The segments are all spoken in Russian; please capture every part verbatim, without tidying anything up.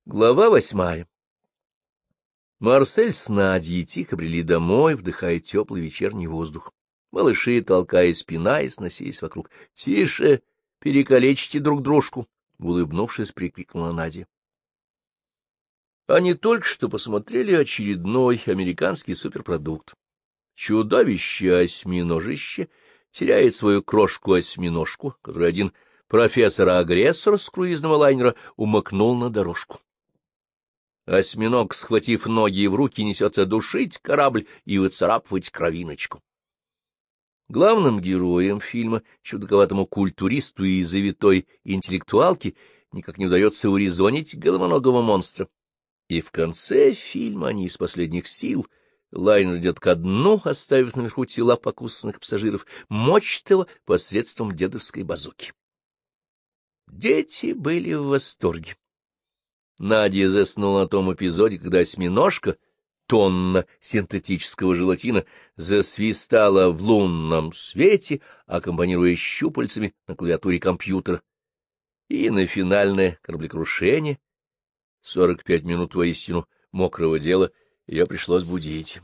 Глава восьмая. Марсель с Надей тихо брели домой, вдыхая теплый вечерний воздух. Малыши, толкая спина, и сносились вокруг. — Тише, перекалечите друг дружку! — улыбнувшись, прикрикнула Надя. Они только что посмотрели очередной американский суперпродукт. Чудовище-осьминожище теряет свою крошку-осьминожку, которую один профессор-агрессор с круизного лайнера умыкнул на дорожку. Осьминог, схватив ноги в руки, несется душить корабль и выцарапывать кровиночку. Главным героем фильма, чудаковатому культуристу и завитой интеллектуалке, никак не удается урезонить головоногого монстра. И в конце фильма они из последних сил, лайнер идет ко дну, оставив наверху тела покусанных пассажиров, мочит его посредством дедовской базуки. Дети были в восторге. Надя заснула на том эпизоде, когда осьминожка, тонна синтетического желатина, засвистала в лунном свете, аккомпанируя щупальцами на клавиатуре компьютера. И на финальное кораблекрушение, сорок пять минут воистину мокрого дела, ее пришлось будить.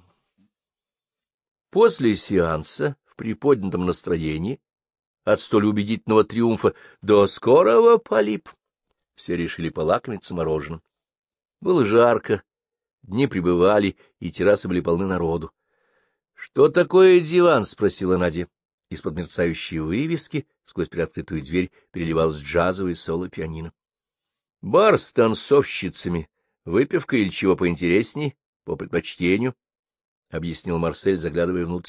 После сеанса, в приподнятом настроении, от столь убедительного триумфа «До скорого, Полип!», все решили полакомиться мороженым. Было жарко, дни прибывали, и террасы были полны народу. — Что такое диван? — спросила Надя. Из-под мерцающей вывески сквозь приоткрытую дверь переливалось джазовое соло пианино. — Бар с танцовщицами, выпивка или чего поинтересней, по предпочтению, — объяснил Марсель, заглядывая внутрь.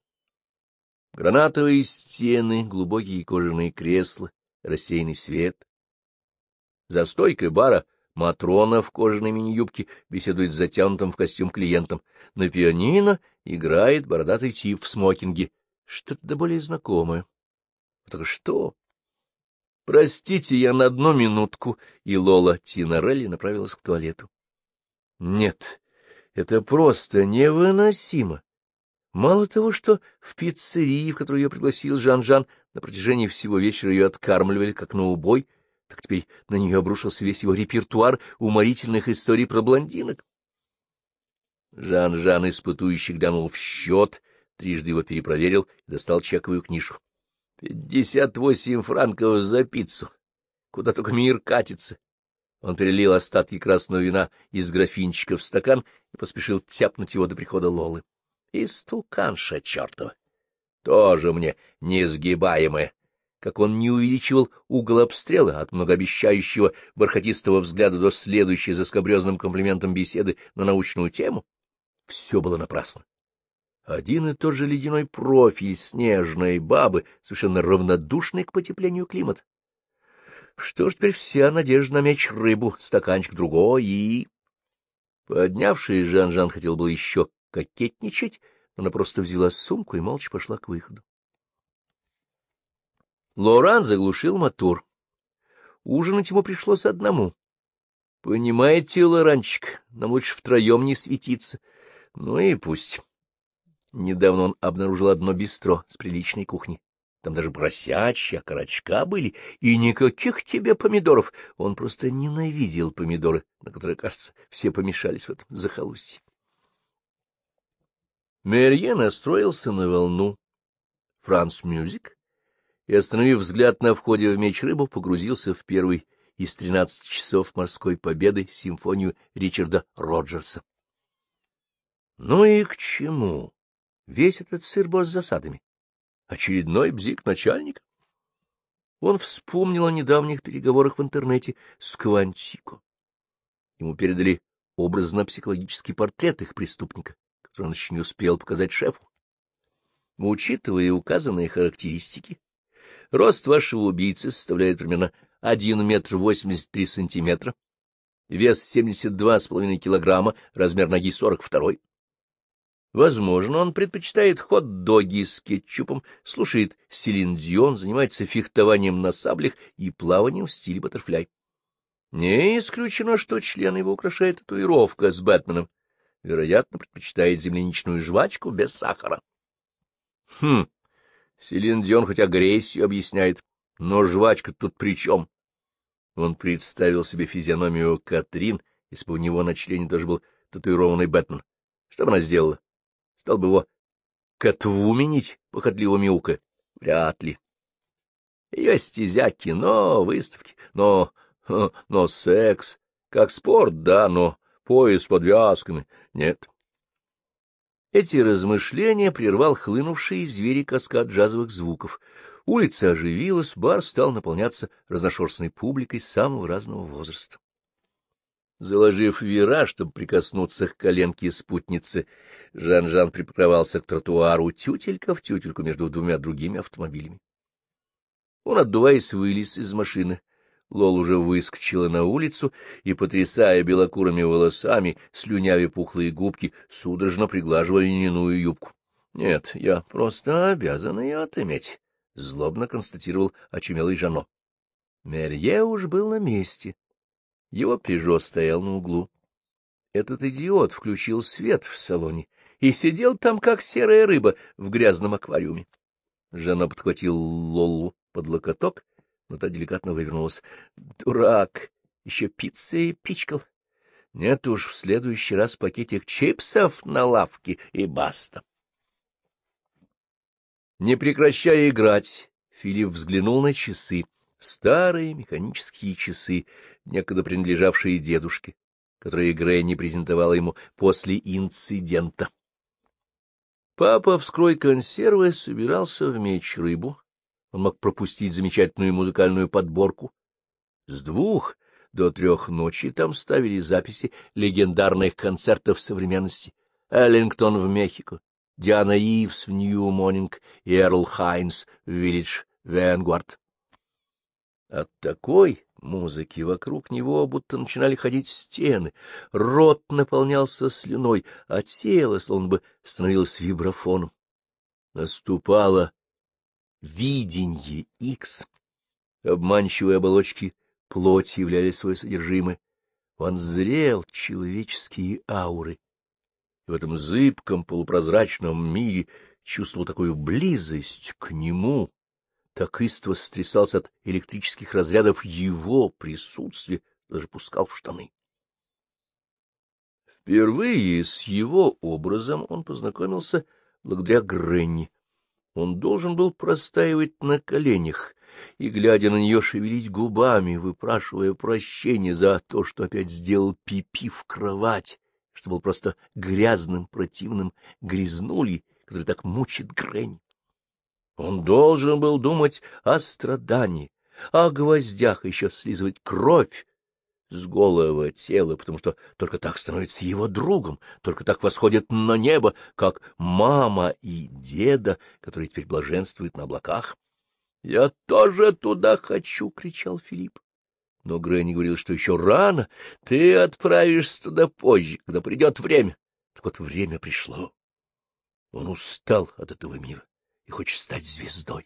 Гранатовые стены, глубокие кожаные кресла, рассеянный свет. За стойкой бара Матрона в кожаной мини-юбке беседует с затянутым в костюм клиентом. На пианино играет бородатый тип в смокинге. Что-то да более знакомое. Так что? Простите, я на одну минутку, и Лола Тинарелли направилась к туалету. Нет, это просто невыносимо. Мало того, что в пиццерии, в которую ее пригласил Жан-Жан, на протяжении всего вечера ее откармливали как на убой, так теперь на нее обрушился весь его репертуар уморительных историй про блондинок. Жан-Жан испытующий глянул в счет, трижды его перепроверил и достал чековую книжку. Пятьдесят восемь франков за пиццу. Куда только мир катится. Он перелил остатки красного вина из графинчика в стакан и поспешил тяпнуть его до прихода Лолы. Истуканша чертова! Тоже мне несгибаемая. Как он не увеличивал угол обстрела от многообещающего бархатистого взгляда до следующей за скабрезным комплиментом беседы на научную тему, все было напрасно. Один и тот же ледяной профиль снежной бабы, совершенно равнодушный к потеплению климата. Что ж, теперь вся надежда на меч рыбу, стаканчик другой и... Поднявшись, Жан-Жан хотел было еще кокетничать, но она просто взяла сумку и молча пошла к выходу. Лоран заглушил мотор. Ужинать ему пришлось одному. — Понимаете, Лоранчик, нам лучше втроем не светиться. Ну и пусть. Недавно он обнаружил одно бистро с приличной кухней. Там даже поросячьи окорочка были, и никаких тебе помидоров. Он просто ненавидел помидоры, на которые, кажется, все помешались в этом захолустье. Мерье настроился на волну «Франс Мюзик» и, остановив взгляд на входе в меч рыбу, погрузился в первый из тринадцати часов морской победы симфонию Ричарда Роджерса. Ну и к чему весь этот сыр-бор с засадами? Очередной бзик начальника? Он вспомнил о недавних переговорах в интернете с Квантико. Ему передали образно-психологический портрет их преступника, который он еще не успел показать шефу. Учитывая указанные характеристики, рост вашего убийцы составляет примерно один метр восемьдесят три сантиметра, вес семьдесят два с половиной килограмма, размер ноги сорок два. Возможно, он предпочитает хот-доги с кетчупом, слушает Селин Дион, занимается фехтованием на саблях и плаванием в стиле баттерфляй. Не исключено, что член его украшает татуировка с Бэтменом. Вероятно, предпочитает земляничную жвачку без сахара. Хм, Селин Дион хоть агрессию объясняет, но жвачка тут при чем? Он представил себе физиономию Катрин, если бы у него на члене тоже был татуированный Бэтмен. Что бы она сделала? Стал бы его катвуменить, похотливо мяукая? Вряд ли. Ее стезя кино, выставки, но... но секс, как спорт, да, но пояс с подвязками — нет. Эти размышления прервал хлынувший из двери каскад джазовых звуков. Улица оживилась, бар стал наполняться разношерстной публикой самого разного возраста. Заложив вираж, чтобы прикоснуться к коленке спутницы, Жан-Жан припарковался к тротуару тютелька в тютельку между двумя другими автомобилями. Он, отдуваясь, вылез из машины. Лол уже выскочила на улицу и, потрясая белокурыми волосами, слюнявя пухлые губки, судорожно приглаживая льняную юбку. — Нет, я просто обязан ее отыметь, — злобно констатировал очумелый Жано. Мерье уж был на месте. Его Пежо стоял на углу. Этот идиот включил свет в салоне и сидел там, как серая рыба в грязном аквариуме. Жано подхватил Лолу под локоток, но та деликатно вывернулась. — Дурак! Еще пиццей пичкал. Нет уж, в следующий раз пакетик чипсов на лавке и баста. Не прекращая играть, Филипп взглянул на часы. Старые механические часы, некогда принадлежавшие дедушке, которые Грэнни презентовала ему после инцидента. Папа, вскрой консервы, собирался в меч рыбу. Он мог пропустить замечательную музыкальную подборку. С двух до трех ночи там ставили записи легендарных концертов современности. Эллингтон в Мехико, Диана Ивс в Нью-Монинг и Эрл Хайнс в Виллидж Вэнгард. От такой музыки вокруг него будто начинали ходить стены, рот наполнялся слюной, а тело словно бы становилось вибрафоном. Наступало виденье Икс. Обманчивые оболочки плоти являли свое содержимое. Он зрел человеческие ауры. И в этом зыбком полупрозрачном мире чувствовал такую близость к нему, так истово стрясался от электрических разрядов его присутствия, даже пускал в штаны. Впервые с его образом он познакомился благодаря Грэнни. Он должен был простаивать на коленях и, глядя на нее, шевелить губами, выпрашивая прощения за то, что опять сделал пипи в кровать, что был просто грязным, противным грязнулей, который так мучит Грэнни. Он должен был думать о страдании, о гвоздях, еще слизывать кровь с голого тела, потому что только так становится его другом, только так восходит на небо, как мама и деда, которые теперь блаженствуют на облаках. — Я тоже туда хочу! — кричал Филипп. Но Грэнни говорил, что еще рано, ты отправишься туда позже, когда придет время. Так вот, время пришло. Он устал от этого мира и хочет стать звездой.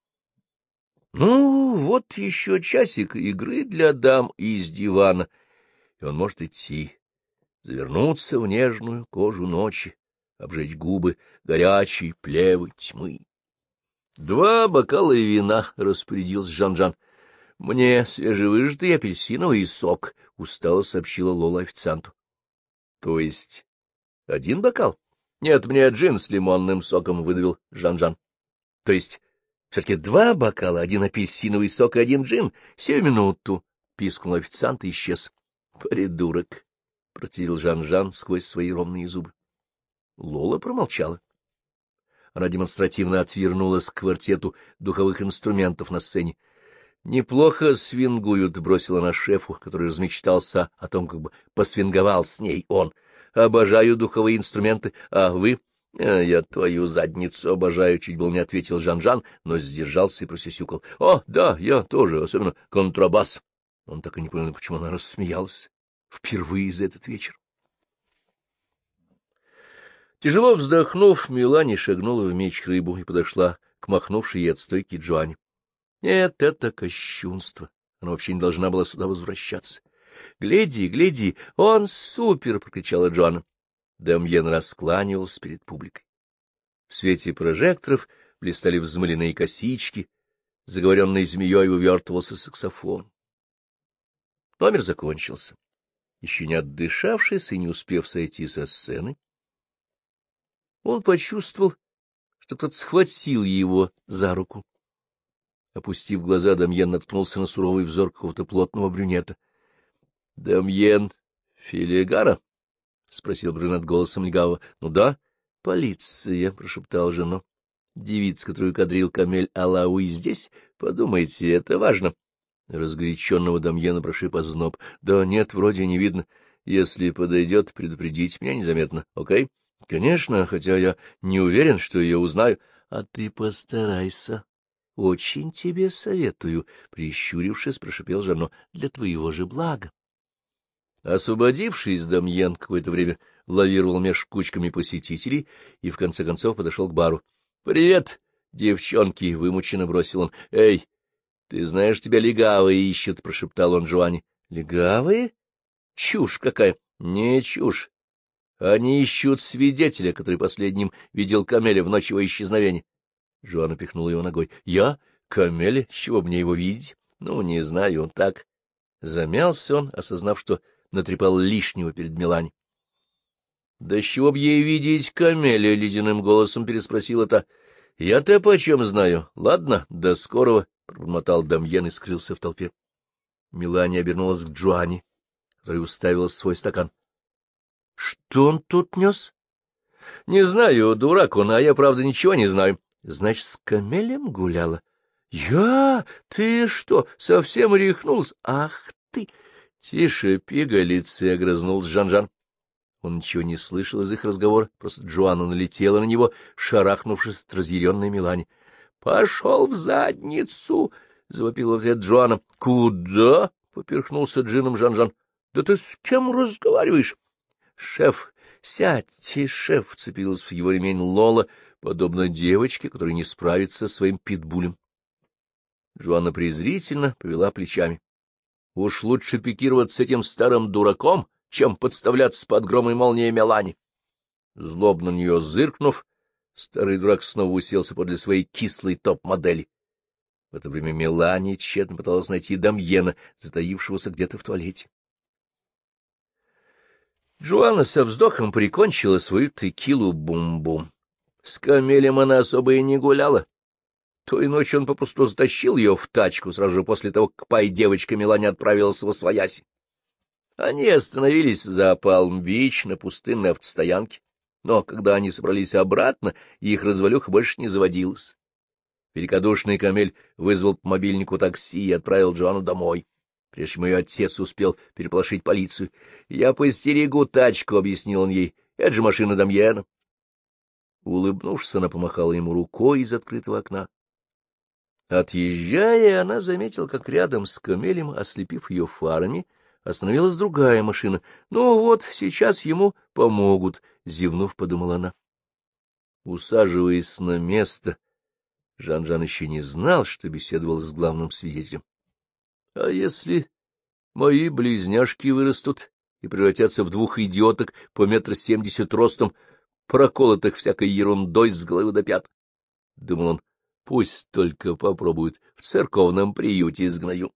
Ну, вот еще часик игры для дам из дивана, и он может идти, завернуться в нежную кожу ночи, обжечь губы горячей плевы тьмы. — Два бокала вина, — распорядился Жан-Жан. — Мне свежевыжатый апельсиновый сок, — устало сообщила Лола официанту. — То есть один бокал? — Нет, мне джин с лимонным соком, — выдавил Жан-Жан. — То есть все-таки два бокала, один апельсиновый сок и один джин? Сию минуту, — пискнул официант и исчез. — Придурок! — процедил Жан-Жан сквозь свои ровные зубы. Лола промолчала. Она демонстративно отвернулась к квартету духовых инструментов на сцене. — Неплохо свингуют, — бросила она шефу, который размечтался о том, как бы посвинговал с ней он. — Обожаю духовые инструменты, а вы? — Я твою задницу обожаю, — чуть был не ответил Жан-Жан, но сдержался и просисюкал. — О, да, я тоже, особенно контрабас. Он так и не понял, почему она рассмеялась впервые за этот вечер. Тяжело вздохнув, Мелани шагнула в меч рыбу и подошла к махнувшей ей от стойки Джоанне. Нет, это кощунство. Она вообще не должна была сюда возвращаться. — Гляди, гляди, он супер! — прокричала Джоанна. Демьен раскланивался перед публикой. В свете прожекторов блистали взмыленные косички, заговоренной змеей увертывался саксофон. Номер закончился. Еще не отдышавшись и не успев сойти со сцены, он почувствовал, что кто-то схватил его за руку. Опустив глаза, Дамьен наткнулся на суровый взор какого-то плотного брюнета. — Дамьен Филигара? — спросил брюнет голосом легавого. — Ну да. — Полиция, — прошептал жена. — Девица, которую кадрил Камель Алауи, здесь? Подумайте, это важно. Разгоряченного Дамьена прошиб озноб. — Да нет, вроде не видно. Если подойдет, предупредите меня незаметно, окей? — Конечно, хотя я не уверен, что ее узнаю. — А ты постарайся. — Очень тебе советую, — прищурившись, прошипел Жанно, — для твоего же блага. Освободившись, Дамьен какое-то время лавировал меж кучками посетителей и в конце концов подошел к бару. — Привет, девчонки! — вымученно бросил он. — Эй, ты знаешь, тебя легавые ищут, — прошептал он Жуане. — Легавые? Чушь какая! — Не чушь. Они ищут свидетеля, который последним видел Камеля в ночь его исчезновения. Жуана пихнула его ногой. — Я? Камеля? С чего мне его видеть? — Ну, не знаю, он так. Замялся он, осознав, что натрепал лишнего перед Мелани. — Да с чего б ей видеть Камеля? — ледяным голосом переспросила та. — Я-то почем знаю. Ладно, до скорого, — пробормотал Дамьен и скрылся в толпе. Мелани обернулась к Джоанне, которая уставилась в свой стакан. — Что он тут нес? — Не знаю, дурак он, а я, правда, ничего не знаю. — Значит, с Камелем гуляла? — Я? Ты что, совсем рехнулся? Ах ты! — Тише, пигалицы, — огрызнулся Жан-Жан. Он ничего не слышал из их разговора, просто Джоанна налетела на него, шарахнувшись от разъяренной Мелани. — Пошел в задницу! — завопила в ответ Джоанна. — Куда? — поперхнулся джином Жан-Жан. — Да ты с кем разговариваешь? — Шеф, сядьте, шеф! — вцепилась в его ремень Лола, подобно девочке, которая не справится со своим питбулем. Джоанна презрительно повела плечами. — Уж лучше пикироваться с этим старым дураком, чем подставляться под гром и молнией Мелани. Злобно на нее зыркнув, старый дурак снова уселся подле своей кислой топ-модели. В это время Мелани тщетно пыталась найти Дамьена, затаившегося где-то в туалете. Джоанна со вздохом прикончила свою текилу бум-бум. С Камелем она особо и не гуляла. Той ночью он попросту затащил ее в тачку сразу же после того, как пай-девочка Мелани отправилась во свояси. Они остановились за Палм-Бич на пустынной автостоянке, но когда они собрались обратно, их развалюха больше не заводилась. Великодушный Камель вызвал по мобильнику такси и отправил Джоанну домой, прежде чем ее отец успел переполошить полицию. — Я постерегу тачку, — объяснил он ей, — это же машина Дамьена. Улыбнувшись, она помахала ему рукой из открытого окна. Отъезжая, она заметила, как рядом с Камелем, ослепив ее фарами, остановилась другая машина. Ну вот, сейчас ему помогут, — зевнув, подумала она. Усаживаясь на место, Жан-Жан еще не знал, что беседовал с главным свидетелем. — А если мои близняшки вырастут и превратятся в двух идиоток по метр семьдесят ростом, проколотых всякой ерундой с головы до пят? — думал он. — Пусть только попробуют, в церковном приюте изгною.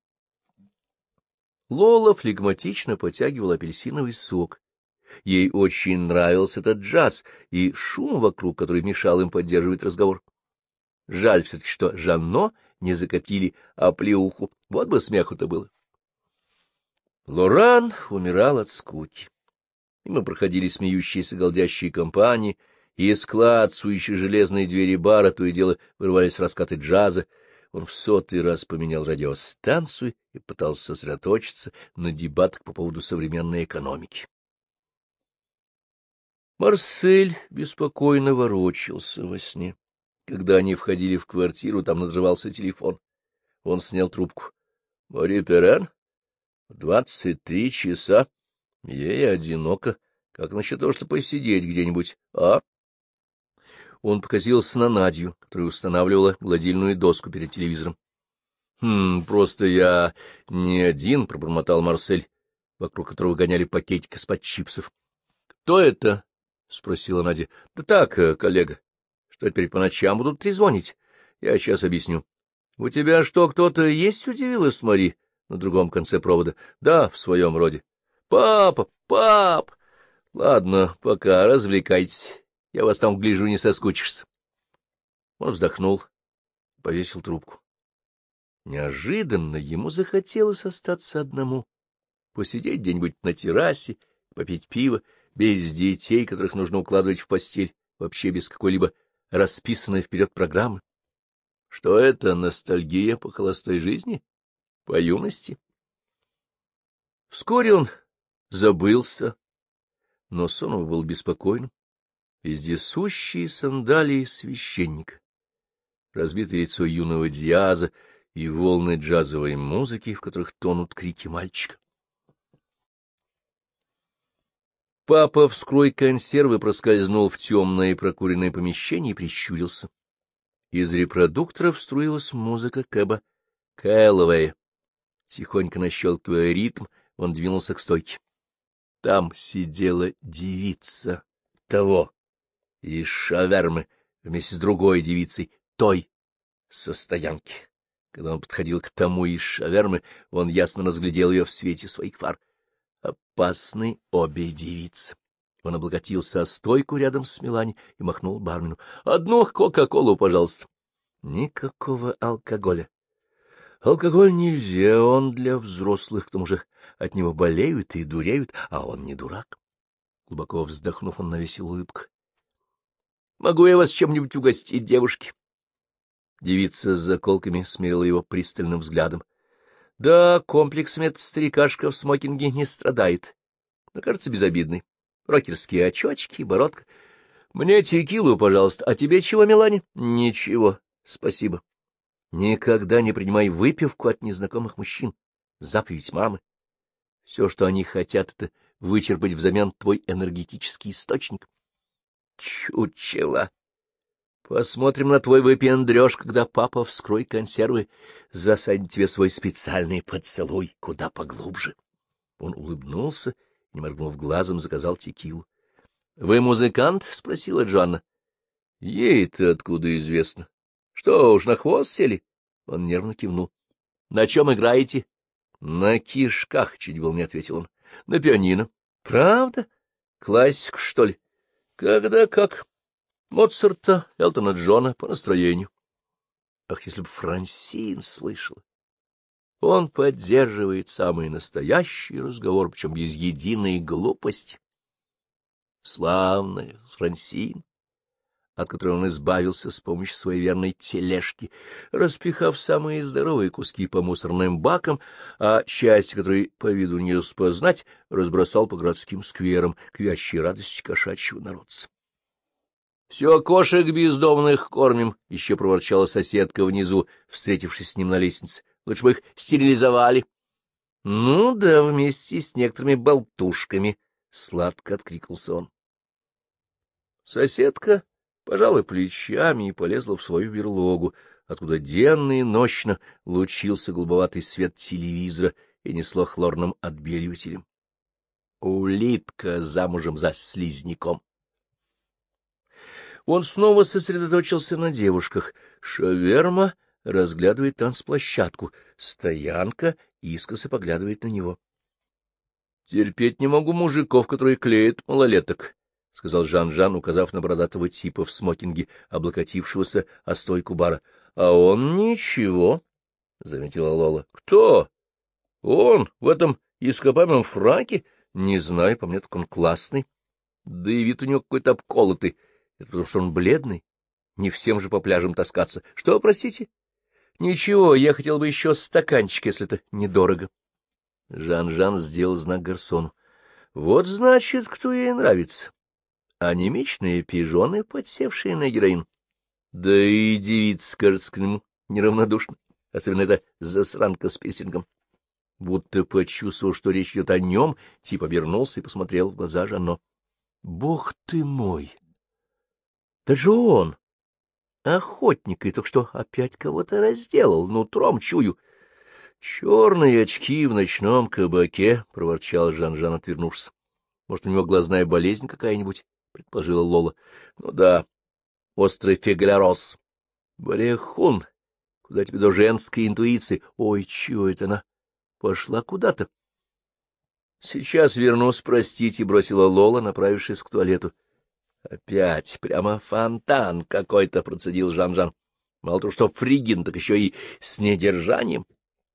Лола флегматично потягивала апельсиновый сок. Ей очень нравился этот джаз и шум вокруг, который мешал им поддерживать разговор. Жаль все-таки, что Жанно не закатили оплеуху. Вот бы смеху-то было. Лоран умирал от скуки. Мимо проходили смеющиеся голдящие компании, и из клацающей железной двери бара то и дело вырывались раскаты джаза. Он в сотый раз поменял радиостанцию и пытался сосредоточиться на дебатах по поводу современной экономики. Марсель беспокойно ворочался во сне. Когда они входили в квартиру, там надрывался телефон. Он снял трубку. — Мари Перен? Двадцать три часа. Ей одиноко. Как насчет того, чтобы посидеть где-нибудь, а? Он покосился на Надю, которая устанавливала гладильную доску перед телевизором. — Хм, просто я не один, — пробормотал Марсель, вокруг которого гоняли пакетик из-под чипсов. — Кто это? — спросила Надя. — Да так, коллега. Что теперь по ночам будут трезвонить? Я сейчас объясню. — У тебя что, кто-то есть? — удивилась Мари. — на другом конце провода. — Да, в своем роде. — Папа, пап! Ладно, пока, развлекайтесь. Я вас там гляжу, не соскучишься. Он вздохнул, повесил трубку. Неожиданно ему захотелось остаться одному, посидеть где-нибудь на террасе, попить пиво, без детей, которых нужно укладывать в постель, вообще без какой-либо расписанной вперед программы. Что это, ностальгия по холостой жизни? По юности? Вскоре он забылся, но сон его был беспокойным. Вездесущие сандалии священника, разбитое лицо юного Диаза и волны джазовой музыки, в которых тонут крики мальчика. Папа, вскрой консервы, проскользнул в темное и прокуренное помещение и прищурился. Из репродукторов струилась музыка Кэба Кэллоуэя. Тихонько нащелкивая ритм, он двинулся к стойке. Там сидела девица того из шавермы вместе с другой девицей, той со стоянки. Когда он подходил к тому из шавермы, он ясно разглядел ее в свете своих фар. Опасны обе девицы. Он облокотился о стойку рядом с Мелани и махнул бармену. — Одну кока-колу, пожалуйста. Никакого алкоголя. Алкоголь нельзя, он для взрослых, к тому же от него болеют и дуреют, а он не дурак. Глубоко вздохнув, он навесил улыбку. — Могу я вас чем-нибудь угостить, девушки? Девица с заколками смерила его пристальным взглядом. — Да, комплексами эта старикашка в смокинге не страдает, но, кажется, безобидный. Рокерские очочки, бородка. — Мне текилу, пожалуйста. А тебе чего, Мелани? — Ничего, спасибо. Никогда не принимай выпивку от незнакомых мужчин. Заповедь мамы. Все, что они хотят, — это вычерпать взамен твой энергетический источник. Чучело! Посмотрим на твой выпендрёж, когда папа, вскрой консервы, засадит тебе свой специальный поцелуй куда поглубже. Он улыбнулся, не моргнув глазом, заказал текилу. — Вы музыкант? — спросила Джоанна. — Ей-то откуда известно? Что уж, на хвост сели? Он нервно кивнул. — На чем играете? — На кишках, — чуть было не ответил он. — На пианино. — Правда? Классик, что ли? — Когда как? Моцарта, Элтона Джона, по настроению. Ах, если бы Франсин слышала! Он поддерживает самый настоящий разговор, причем без единой глупости. Славная Франсин, от которой он избавился с помощью своей верной тележки, распихав самые здоровые куски по мусорным бакам, а часть, которой по виду не распознать, разбросал по городским скверам к вящей радости кошачьего народца. — Все кошек бездомных кормим, — еще проворчала соседка внизу, встретившись с ним на лестнице. — Лучше бы их стерилизовали. — Ну да, вместе с некоторыми болтушками, — сладко откликнулся он. Соседка пожала плечами и полезла в свою берлогу, откуда денно и нощно лучился голубоватый свет телевизора и несло хлорным отбеливателем. Улитка замужем за слизняком. Он снова сосредоточился на девушках. Шаверма разглядывает танцплощадку, стоянка искоса поглядывает на него. — Терпеть не могу мужиков, которые клеят малолеток, — сказал Жан-Жан, указав на бородатого типа в смокинге, облокотившегося о стойку бара. — А он ничего, — заметила Лола. — Кто? — Он в этом ископаемом фраке? Не знаю, по мне так он классный. Да и вид у него какой-то обколотый. Это потому что он бледный. Не всем же по пляжам таскаться. Что, простите? Ничего, я хотел бы еще стаканчик, если это недорого. Жан-Жан сделал знак гарсону. Вот, значит, кто ей нравится. Анемичные пижоны, подсевшие на героин. Да и девица, кажется, к нему неравнодушна. Особенно эта засранка с пирсингом. Будто почувствовал, что речь идет о нем, тип обернулся и посмотрел в глаза Жанно. — Бог ты мой! Да же он! Охотник, и только что опять кого-то разделал, нутром чую. — Черные очки в ночном кабаке, — проворчал Жан-Жан, отвернувшись. — Может, у него глазная болезнь какая-нибудь, — предположила Лола. — Ну да, острый фигляроз. — Барехун, куда тебе до женской интуиции? Ой, чего это она? пошла куда-то. — Сейчас вернусь, простите, — бросила Лола, направившись к туалету. — Опять прямо фонтан какой-то, — процедил Жан-Жан. Мало того, что фригин, так еще и с недержанием.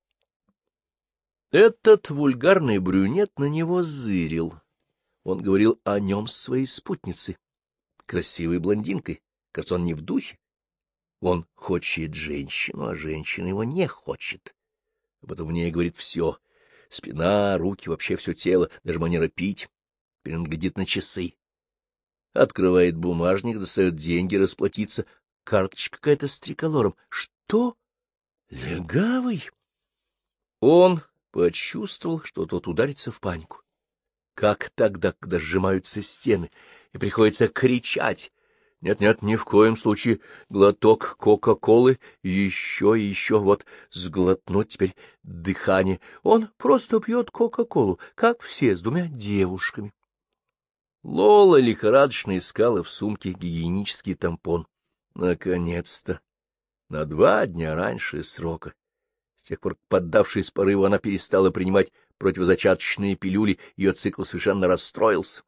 Этот вульгарный брюнет на него зырил. Он говорил о нем с своей спутницей, красивой блондинкой. Кажется, он не в духе. Он хочет женщину, а женщина его не хочет. Об этом в ней говорит все. Спина, руки, вообще все тело, даже манера пить. Теперь он глядит на часы. Открывает бумажник, достает деньги, расплатиться. Карточка какая-то с триколором. Что? Легавый? Он почувствовал, что тот ударится в панику. Как тогда, когда сжимаются стены, и приходится кричать? Нет-нет, ни в коем случае. Глоток кока-колы, еще и еще, вот, сглотнуть теперь дыхание. Он просто пьет кока-колу, как все, с двумя девушками. Лола лихорадочно искала в сумке гигиенический тампон. Наконец-то! На два дня раньше срока. С тех пор, поддавшись порыву, она перестала принимать противозачаточные пилюли, ее цикл совершенно расстроился.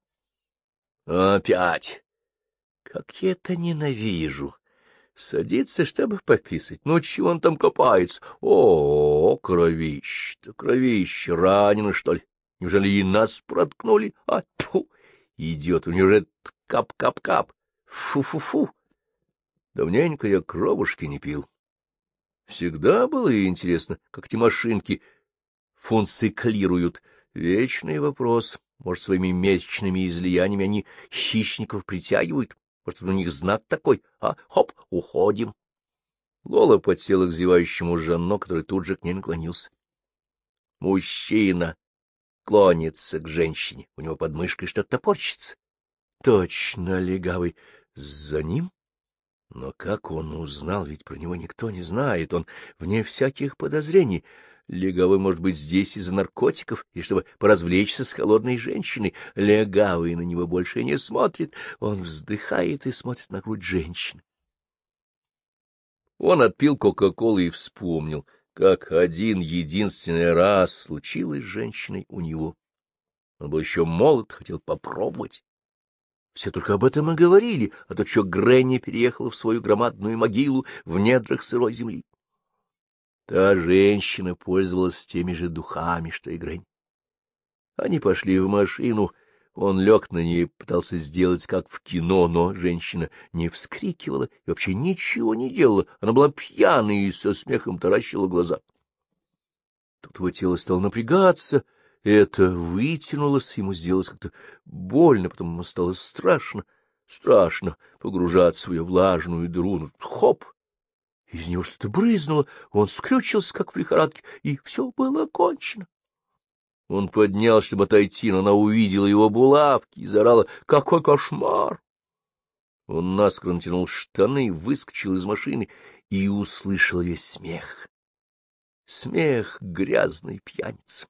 Опять! Как я это ненавижу! Садится, чтобы пописать. Ну, чего он там копается? О, кровище-то, кровище, ранено, что ли? Неужели и нас проткнули? А, тьфу! Идет, у него же кап-кап-кап. Фу-фу-фу! Давненько я кровушки не пил. Всегда было интересно, как эти машинки функциклируют. Вечный вопрос. Может, своими месячными излияниями они хищников притягивают? Может, у них знак такой? А, хоп, уходим. Лола подсела к зевающему Жанно, который тут же к ней наклонился. Мужчина клонится к женщине. У него под мышкой что-то топорщится. Точно, легавый. За ним? Но как он узнал? Ведь про него никто не знает. Он вне всяких подозрений. Легавый может быть здесь из-за наркотиков, и чтобы поразвлечься с холодной женщиной. Легавый на него больше не смотрит. Он вздыхает и смотрит на грудь женщины. Он отпил кока-колы и вспомнил, как один единственный раз случилось с женщиной у него. Он был еще молод, хотел попробовать. Все только об этом и говорили, а то что Гренни переехала в свою громадную могилу в недрах сырой земли. Та женщина пользовалась теми же духами, что и Гренни. Они пошли в машину, он лег на ней, пытался сделать как в кино, но женщина не вскрикивала и вообще ничего не делала, она была пьяная и со смехом таращила глаза. Тут его тело стало напрягаться, это вытянулось, ему сделалось как-то больно, потом ему стало страшно, страшно погружаться в ее влажную дыру. Ну, хоп! Из него что-то брызнуло, он скрючился, как в лихорадке, и все было кончено. Он поднял, чтобы отойти, но она увидела его булавки и заорала: «Какой кошмар!» Он наскоро натянул штаны, выскочил из машины и услышал весь смех. Смех грязной пьяницы.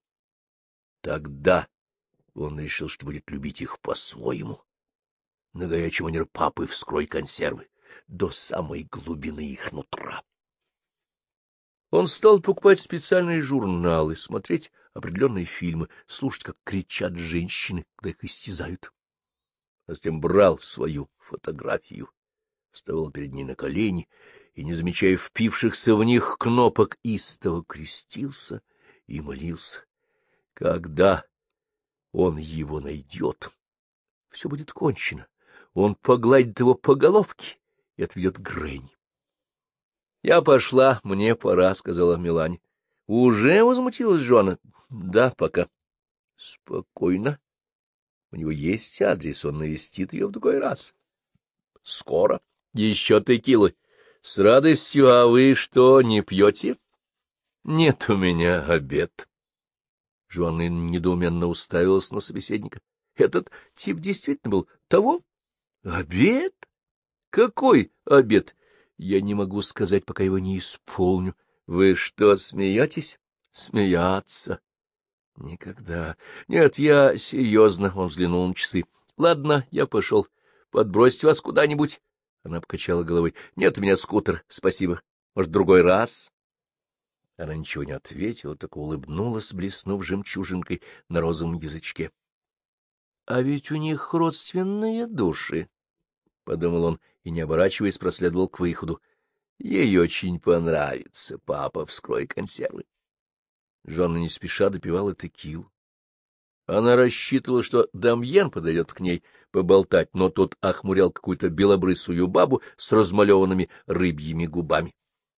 Тогда он решил, что будет любить их по-своему. На горячий манер папы вскрой консервы до самой глубины их нутра. Он стал покупать специальные журналы, смотреть определенные фильмы, слушать, как кричат женщины, когда их истязают. А затем брал свою фотографию, вставал перед ней на колени и, не замечая впившихся в них кнопок, истово крестился и молился. Когда он его найдет, все будет кончено. Он погладит его по головке и отведет к Гренни. — Я пошла, мне пора, — сказала Мелани. — Уже возмутилась Джона? — Да, пока. — Спокойно. У него есть адрес, он навестит ее в другой раз. — Скоро. — Еще текилы. — С радостью. А вы что, не пьете? — Нет у меня обед. Джоанна недоуменно уставилась на собеседника. Этот тип действительно был того? Обед? Какой обед? Я не могу сказать, пока его не исполню. Вы что, смеетесь? Смеяться? Никогда. Нет, я серьезно. Он взглянул на часы. Ладно, я пошел. Подбросить вас куда-нибудь? Она покачала головой. Нет у меня скутер, спасибо. Может, в другой раз? Она ничего не ответила, только улыбнулась, блеснув жемчужинкой на розовом язычке. — А ведь у них родственные души, — подумал он и, не оборачиваясь, проследовал к выходу. — Ей очень понравится, папа, вскрой консервы. Жанна не спеша допивала текилу. Она рассчитывала, что Дамьен подойдет к ней поболтать, но тот охмурял какую-то белобрысую бабу с размалеванными рыбьими губами.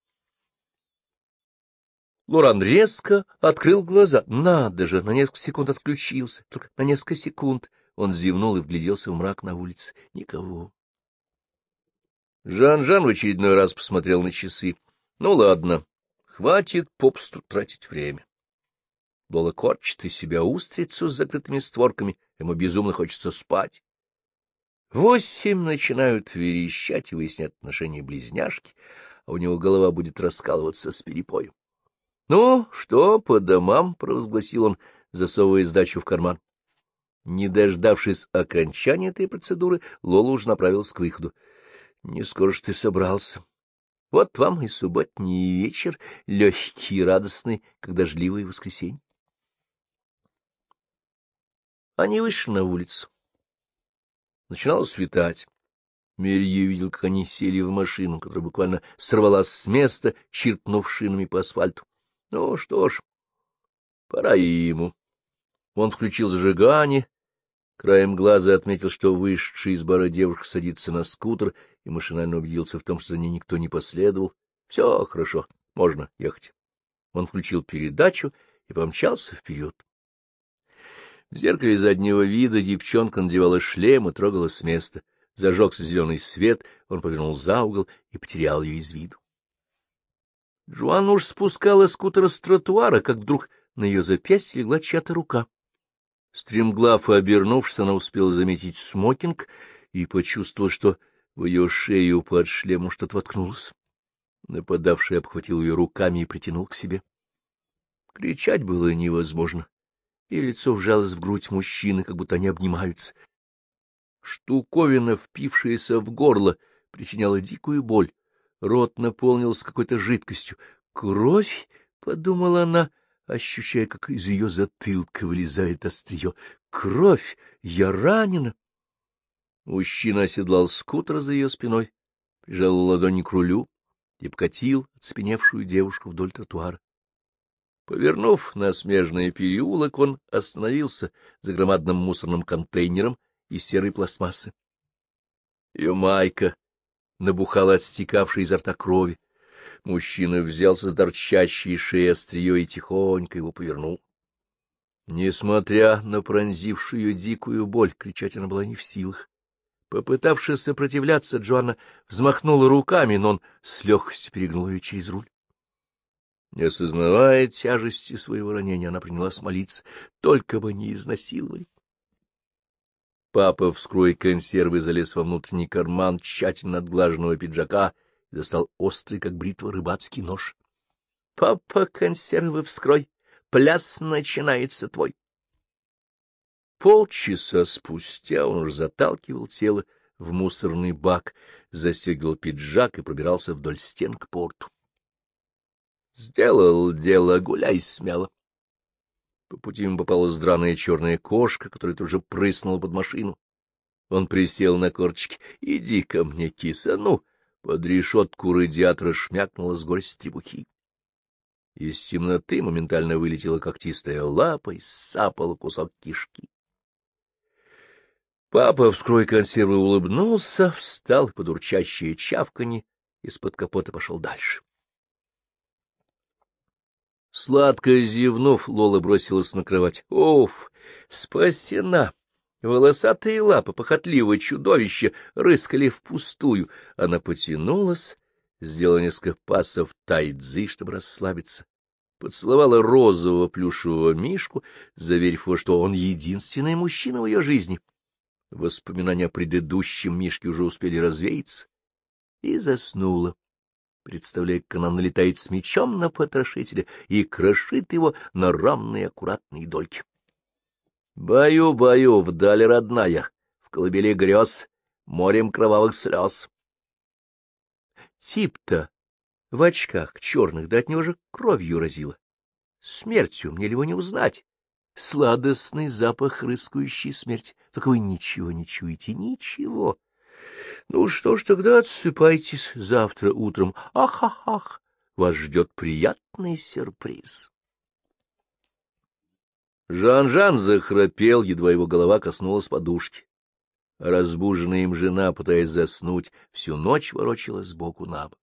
Лоран резко открыл глаза. Надо же, на несколько секунд отключился. Только на несколько секунд он зевнул и вгляделся в мрак на улице. Никого. Жан-Жан в очередной раз посмотрел на часы. Ну, ладно, хватит попусту тратить время. Лола корчит из себя устрицу с закрытыми створками, ему безумно хочется спать. Восемь начинают верещать и выяснять отношения близняшки, а у него голова будет раскалываться с перепою. — Ну, что, по домам? — провозгласил он, засовывая сдачу в карман. Не дождавшись окончания этой процедуры, Лола уже направилась к выходу. — Не скоро ж ты собрался. Вот вам и субботний вечер, легкий и радостный, как дождливое воскресенье. Они вышли на улицу. Начинало светать. Мерье видел, как они сели в машину, которая буквально сорвалась с места, чиркнув шинами по асфальту. Ну что ж, пора и ему. Он включил зажигание, краем глаза отметил, что вышедшая из бара девушка садится на скутер, и машинально убедился в том, что за ней никто не последовал. Все хорошо, можно ехать. Он включил передачу и помчался вперед. В зеркале заднего вида девчонка надевала шлем и трогала с места. Зажегся зеленый свет, он повернул за угол и потерял ее из виду. Джоанна уж спускала скутер с тротуара, как вдруг на ее запястье легла чья-то рука. Стремглав обернувшись, она успела заметить смокинг и почувствовала, что в ее шею под шлемом что-то воткнулось. Нападавший обхватил ее руками и притянул к себе. Кричать было невозможно, и лицо вжалось в грудь мужчины, как будто они обнимаются. Штуковина, впившаяся в горло, причиняла дикую боль. Рот наполнился какой-то жидкостью. «Кровь?» — подумала она, ощущая, как из ее затылка вылезает острие. «Кровь! Я ранена!» Мужчина оседлал скутер за ее спиной, прижал ладони к рулю и покатил оцепеневшую девушку вдоль тротуара. Повернув на смежный переулок, он остановился за громадным мусорным контейнером из серой пластмассы. Ее майка набухала от стекавшей изо рта крови. Мужчина взялся с торчащей шеи острие и тихонько его повернул. Несмотря на пронзившую дикую боль, кричать она была не в силах. Попытавшись сопротивляться, Джоанна взмахнула руками, но он с легкостью перегнул ее через руль. Не осознавая тяжести своего ранения, она принялась молиться, только бы не изнасиловали. Папа, вскрой консервы, залез во внутренний карман тщательно отглаженного пиджака и достал острый, как бритва, рыбацкий нож. — Папа, консервы вскрой, пляс начинается твой. Полчаса спустя он уже заталкивал тело в мусорный бак, застегивал пиджак и пробирался вдоль стен к порту. Сделал дело, гуляй смело. По пути ему попалась драная черная кошка, которая тут же прыснула под машину. Он присел на корточки. — Иди ко мне, киса, ну! Под решетку радиатора шмякнула с горсть требухи. Из темноты моментально вылетела когтистая лапа и сапала кусок кишки. Папа, вскрой консервы, улыбнулся, встал под урчащее чавканье, из-под капота пошел дальше. Сладко зевнув, Лола бросилась на кровать. Оф, спасена! Волосатые лапы похотливого чудовища рыскали впустую. Она потянулась, сделала несколько пасов тайцзи, чтобы расслабиться. Поцеловала розового плюшевого мишку, заверив его, что он единственный мужчина в ее жизни. Воспоминания о предыдущем мишке уже успели развеяться, и заснула, представляя, как она налетает с мечом на потрошителя и крошит его на равные аккуратные дольки. Баю-баю, вдаль родная, в колыбели грез, морем кровавых слез. Тип-то в очках черных, да от него же кровью разило. Смертью, мне ли его не узнать? Сладостный запах рыскающей смерти. Только вы ничего не чуете, ничего. Ну что ж, тогда отсыпайтесь завтра утром. Ах-ах-ах, вас ждет приятный сюрприз. Жан-Жан захрапел, едва его голова коснулась подушки. Разбуженная им жена, пытаясь заснуть, всю ночь ворочалась сбоку на бок.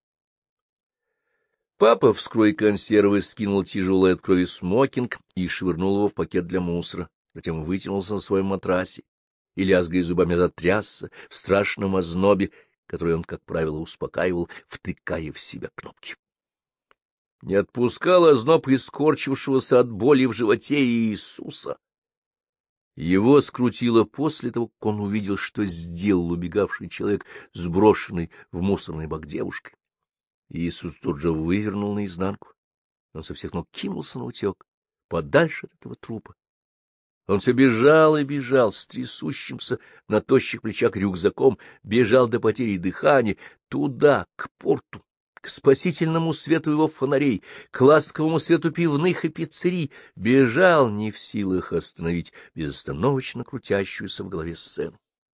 Папа, вскрой консервы, скинул тяжелый от крови смокинг и швырнул его в пакет для мусора, затем вытянулся на своем матрасе и, лязгая зубами, затрясся в страшном ознобе, который он, как правило, успокаивал, втыкая в себя кнопки. Не отпускал озноб искорчившегося от боли в животе Иисуса. Его скрутило после того, как он увидел, что сделал убегавший человек, сброшенный в мусорный бак девушкой. Иисус тут же вывернул наизнанку. Он со всех ног кинулся на утек, подальше от этого трупа. Он все бежал и бежал с трясущимся на тощих плечах рюкзаком, бежал до потери дыхания, туда, к порту, к спасительному свету его фонарей, к ласковому свету пивных и пиццерий, бежал не в силах остановить безостановочно крутящуюся в голове сцену.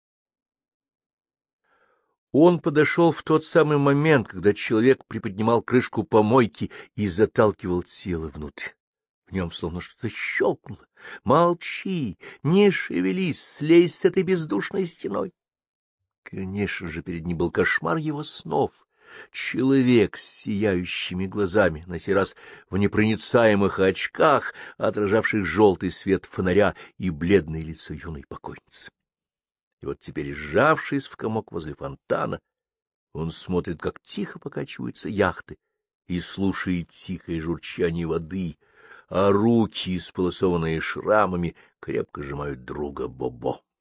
Он подошел в тот самый момент, когда человек приподнимал крышку помойки и заталкивал тело внутрь. В нем словно что-то щелкнуло. Молчи, не шевелись, слезь с этой бездушной стеной. Конечно же, перед ним был кошмар его снов. Человек с сияющими глазами, на сей раз в непроницаемых очках, отражавших желтый свет фонаря и бледное лицо юной покойницы. И вот теперь, сжавшись в комок возле фонтана, он смотрит, как тихо покачиваются яхты, и слушает тихое журчание воды, а руки, исполосованные шрамами, крепко сжимают друга Бобо.